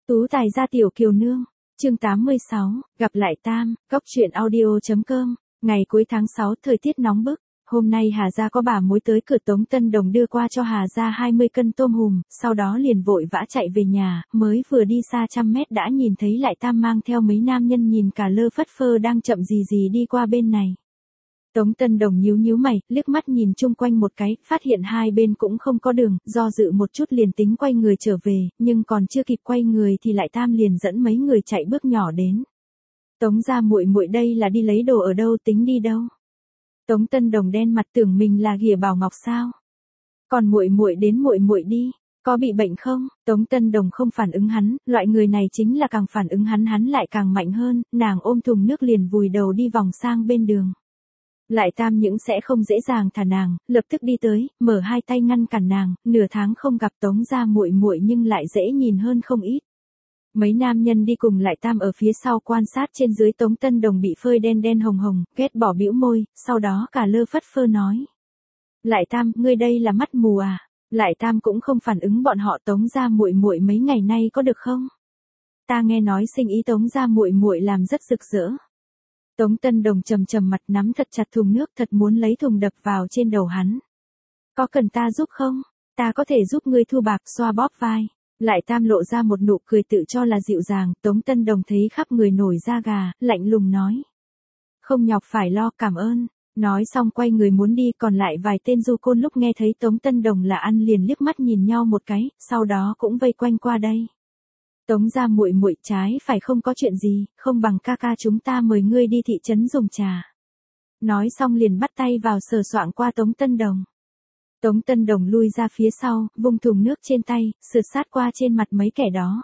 Tú tài gia tiểu kiều nương, chương 86, gặp lại Tam, góc truyện audio.com, ngày cuối tháng 6 thời tiết nóng bức. Hôm nay Hà Gia có bà mối tới cửa Tống Tân Đồng đưa qua cho Hà Gia 20 cân tôm hùm, sau đó liền vội vã chạy về nhà, mới vừa đi xa trăm mét đã nhìn thấy lại Tam mang theo mấy nam nhân nhìn cả lơ phất phơ đang chậm gì đi qua bên này. Tống Tân Đồng nhíu nhíu mày, liếc mắt nhìn chung quanh một cái, phát hiện hai bên cũng không có đường, do dự một chút liền tính quay người trở về, nhưng còn chưa kịp quay người thì lại Tam liền dẫn mấy người chạy bước nhỏ đến. Tống gia muội muội đây là đi lấy đồ ở đâu, tính đi đâu? Tống Tân Đồng đen mặt, tưởng mình là Ghìa Bảo Ngọc sao? Còn muội muội đến muội muội đi, có bị bệnh không? Tống Tân Đồng không phản ứng hắn, loại người này chính là càng phản ứng hắn lại càng mạnh hơn, nàng ôm thùng nước liền vùi đầu đi vòng sang bên đường. Lại Tam những sẽ không dễ dàng thả nàng, lập tức đi tới, mở hai tay ngăn cản nàng, nửa tháng không gặp Tống gia muội muội nhưng lại dễ nhìn hơn không ít. Mấy nam nhân đi cùng lại Tam ở phía sau quan sát trên dưới. Tống Tân Đồng bị phơi đen hồng hồng, ghét bỏ bĩu môi, sau đó cả lơ phất phơ nói. Lại Tam, ngươi đây là mắt mù à? Lại Tam cũng không phản ứng bọn họ. Tống gia muội muội mấy ngày nay có được không? Ta nghe nói sinh ý Tống gia muội muội làm rất rực rỡ. Tống Tân Đồng trầm mặt nắm thật chặt thùng nước, thật muốn lấy thùng đập vào trên đầu hắn. Có cần ta giúp không? Ta có thể giúp ngươi thu bạc, xoa bóp vai. Lại Tam lộ ra một nụ cười tự cho là dịu dàng. Tống Tân Đồng thấy khắp người nổi da gà, lạnh lùng nói. Không nhọc phải lo, cảm ơn. Nói xong quay người muốn đi, còn lại vài tên du côn lúc nghe thấy Tống Tân Đồng là ăn liền liếc mắt nhìn nhau một cái, sau đó cũng vây quanh qua đây. Tống gia muội muội, trái phải không có chuyện gì, không bằng ca ca chúng ta mời ngươi đi thị trấn dùng trà. Nói xong liền bắt tay vào sờ soạng qua Tống Tân Đồng. Tống Tân Đồng lui ra phía sau, vung thùng nước trên tay, sượt sát qua trên mặt mấy kẻ đó.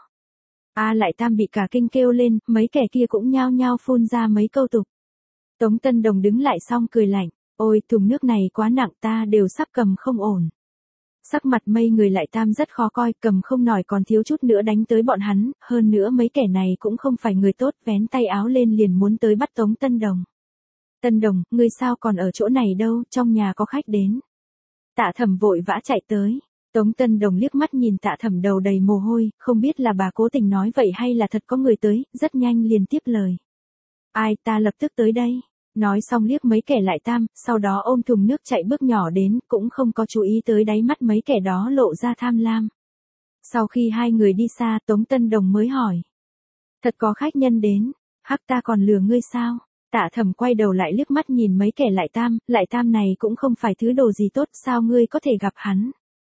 Lại Tam bị cả kinh kêu lên, mấy kẻ kia cũng nhao nhao phun ra mấy câu tục. Tống Tân Đồng đứng lại xong cười lạnh, ôi thùng nước này quá nặng, ta đều sắp cầm không ổn. Sắc mặt mây người lại Tam rất khó coi, cầm không nổi còn thiếu chút nữa đánh tới bọn hắn, hơn nữa mấy kẻ này cũng không phải người tốt, vén tay áo lên liền muốn tới bắt Tống Tân Đồng. Tân Đồng, ngươi sao còn ở chỗ này đâu, trong nhà có khách đến. Tạ Thẩm vội vã chạy tới. Tống Tân Đồng liếc mắt nhìn Tạ Thẩm đầu đầy mồ hôi, không biết là bà cố tình nói vậy hay là thật có người tới, rất nhanh liền tiếp lời. Ai, ta lập tức tới đây. Nói xong liếc mấy kẻ lại Tam, sau đó ôm thùng nước chạy bước nhỏ đến, cũng không có chú ý tới đáy mắt mấy kẻ đó lộ ra tham lam. Sau khi hai người đi xa, Tống Tân Đồng mới hỏi. Thật có khách nhân đến, hắc ta còn lừa ngươi sao? Tạ Thẩm quay đầu lại liếc mắt nhìn mấy kẻ lại Tam này cũng không phải thứ đồ gì tốt, sao ngươi có thể gặp hắn?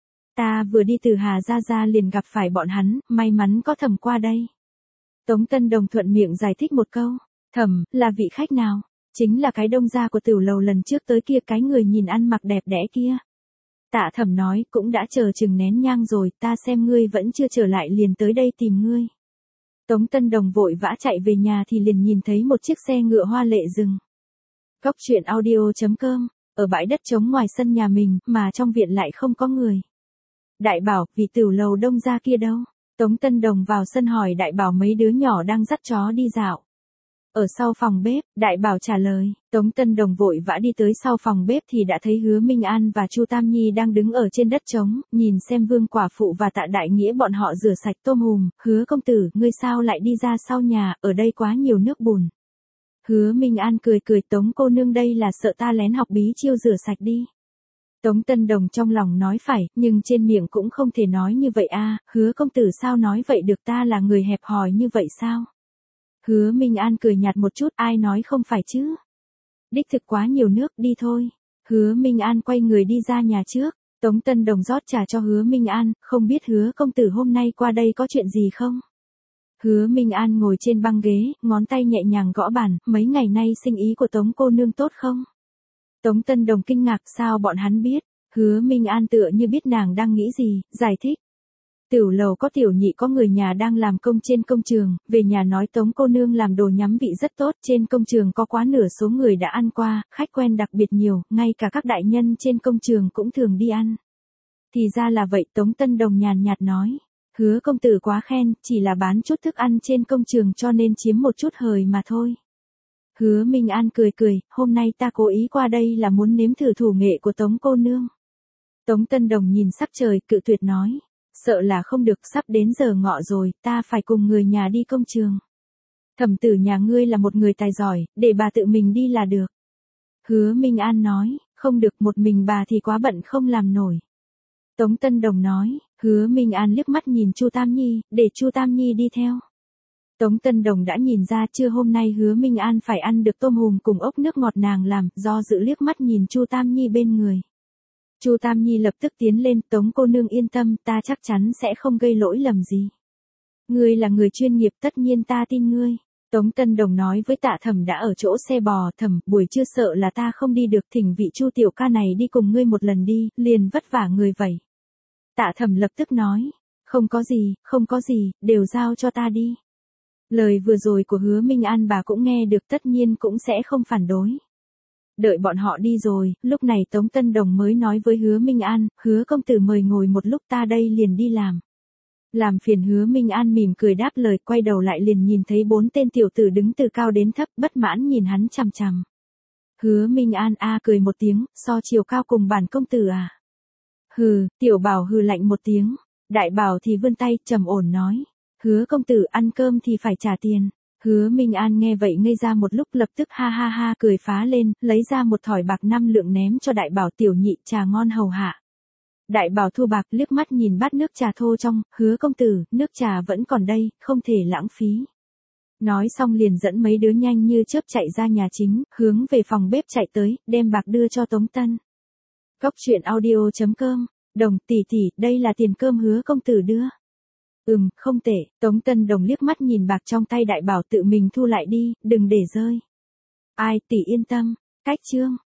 Ta vừa đi từ Hà Gia ra liền gặp phải bọn hắn, may mắn có Thẩm qua đây. Tống Tân Đồng thuận miệng giải thích một câu. Thẩm, là vị khách nào? Chính là cái đông gia của tiểu lầu lần trước tới kia, cái người nhìn ăn mặc đẹp đẽ kia. Tạ Thẩm nói, cũng đã chờ chừng nén nhang rồi, ta xem ngươi vẫn chưa trở lại liền tới đây tìm ngươi. Tống Tân Đồng vội vã chạy về nhà thì liền nhìn thấy một chiếc xe ngựa hoa lệ dừng. Góc truyện audio.com, ở bãi đất trống ngoài sân nhà mình, mà trong viện lại không có người. Đại Bảo, vì tiểu lầu đông gia kia đâu? Tống Tân Đồng vào sân hỏi Đại Bảo mấy đứa nhỏ đang dắt chó đi dạo. Ở sau phòng bếp, Đại Bảo trả lời. Tống Tân Đồng vội vã đi tới sau phòng bếp thì đã thấy Hứa Minh An và Chu Tam Nhi đang đứng ở trên đất trống, nhìn xem Vương Quả Phụ và Tạ Đại Nghĩa bọn họ rửa sạch tôm hùm. Hứa công tử, ngươi sao lại đi ra sau nhà, ở đây quá nhiều nước bùn. Hứa Minh An cười, Tống cô nương đây là sợ ta lén học bí chiêu rửa sạch đi. Tống Tân Đồng trong lòng nói phải, nhưng trên miệng cũng không thể nói như vậy a. Hứa công tử sao nói vậy được, ta là người hẹp hòi như vậy sao? Hứa Minh An cười nhạt một chút, ai nói không phải chứ? Đích thực quá nhiều nước, đi thôi. Hứa Minh An quay người đi ra nhà trước. Tống Tân Đồng rót trà cho Hứa Minh An, không biết Hứa công tử hôm nay qua đây có chuyện gì không? Hứa Minh An ngồi trên băng ghế, ngón tay nhẹ nhàng gõ bàn, mấy ngày nay sinh ý của Tống cô nương tốt không? Tống Tân Đồng kinh ngạc, sao bọn hắn biết? Hứa Minh An tựa như biết nàng đang nghĩ gì, giải thích. Tiểu lầu có tiểu nhị có người nhà đang làm công trên công trường, về nhà nói Tống cô nương làm đồ nhắm vị rất tốt, trên công trường có quá nửa số người đã ăn qua, khách quen đặc biệt nhiều, ngay cả các đại nhân trên công trường cũng thường đi ăn. Thì ra là vậy, Tống Tân Đồng nhàn nhạt nói. Hứa công tử quá khen, chỉ là bán chút thức ăn trên công trường cho nên chiếm một chút hời mà thôi. Hứa Minh An cười, hôm nay ta cố ý qua đây là muốn nếm thử thủ nghệ của Tống cô nương. Tống Tân Đồng nhìn sắc trời, cự tuyệt nói. Sợ là không được, sắp đến giờ ngọ rồi, ta phải cùng người nhà đi công trường. Thẩm tử nhà ngươi là một người tài giỏi, để bà tự mình đi là được. Hứa Minh An nói, không được, một mình bà thì quá bận không làm nổi. Tống Tân Đồng nói, Hứa Minh An liếc mắt nhìn Chu Tam Nhi, để Chu Tam Nhi đi theo. Tống Tân Đồng đã nhìn ra trưa hôm nay Hứa Minh An phải ăn được tôm hùm cùng ốc nước ngọt nàng làm, do dự liếc mắt nhìn Chu Tam Nhi bên người. Chu Tam Nhi lập tức tiến lên, Tống cô nương yên tâm, ta chắc chắn sẽ không gây lỗi lầm gì. Ngươi là người chuyên nghiệp, tất nhiên ta tin ngươi. Tống Tân Đồng nói với Tạ Thẩm đã ở chỗ xe bò, Thẩm, buổi trưa sợ là ta không đi được, thỉnh vị Chu tiểu ca này đi cùng ngươi một lần đi, liền vất vả người vậy. Tạ Thẩm lập tức nói, không có gì, đều giao cho ta đi. Lời vừa rồi của Hứa Minh An bà cũng nghe được, tất nhiên cũng sẽ không phản đối. Đợi bọn họ đi rồi, lúc này Tống Tân Đồng mới nói với Hứa Minh An, Hứa công tử mời ngồi một lúc, ta đây liền đi làm. Làm phiền. Hứa Minh An mỉm cười đáp lời, quay đầu lại liền nhìn thấy 4 tên tiểu tử đứng từ cao đến thấp, bất mãn nhìn hắn chằm chằm. Hứa Minh An cười một tiếng, so chiều cao cùng bản công tử à. Hừ, tiểu bảo hừ lạnh một tiếng, đại bảo thì vươn tay, trầm ổn nói. Hứa công tử ăn cơm thì phải trả tiền. Hứa Minh An nghe vậy ngây ra một lúc, lập tức ha ha ha cười phá lên, lấy ra một thỏi bạc 5 lượng ném cho đại bảo, tiểu nhị trà ngon hầu hạ. Đại bảo thu bạc liếc mắt nhìn bát nước trà thô trong, Hứa công tử, nước trà vẫn còn đây, không thể lãng phí. Nói xong liền dẫn mấy đứa nhanh như chớp chạy ra nhà chính, hướng về phòng bếp chạy tới, đem bạc đưa cho Tống Tân. Cóc truyện audio.com, Đồng tỷ tỷ, đây là tiền cơm Hứa công tử đưa. Không tệ. Tống Tân Đồng liếc mắt nhìn bạc trong tay đại bảo, tự mình thu lại đi, đừng để rơi. Ai, tỷ yên tâm. Cách chương.